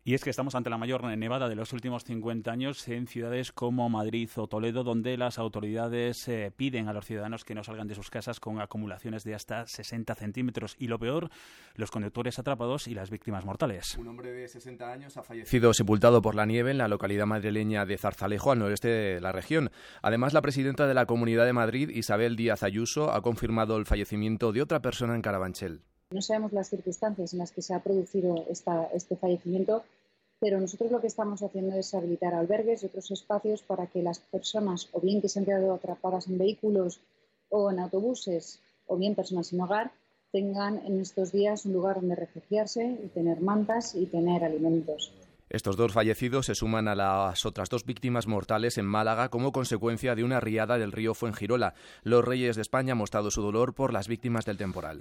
Y es que estamos ante la mayor nevada de los últimos 50 años en ciudades como Madrid o Toledo, donde las autoridades piden a los ciudadanos que no salgan de sus casas con acumulaciones de hasta 60 centímetros. Y lo peor, los conductores atrapados y las víctimas mortales. Un hombre de 60 años ha fallecido sepultado por la nieve en la localidad madrileña de Zarzalejo, al noreste de la región. Además, la presidenta de la Comunidad de Madrid, Isabel Díaz Ayuso, ha confirmado el fallecimiento de otra persona en Carabanchel. No sabemos las circunstancias en las que se ha producido este fallecimiento, pero nosotros lo que estamos haciendo es habilitar albergues y otros espacios para que las personas, o bien que se han quedado atrapadas en vehículos o en autobuses, o bien personas sin hogar, tengan en estos días un lugar donde refugiarse y tener mantas y tener alimentos. Estos 2 fallecidos se suman a las otras 2 víctimas mortales en Málaga como consecuencia de una riada del río Fuengirola. Los reyes de España han mostrado su dolor por las víctimas del temporal.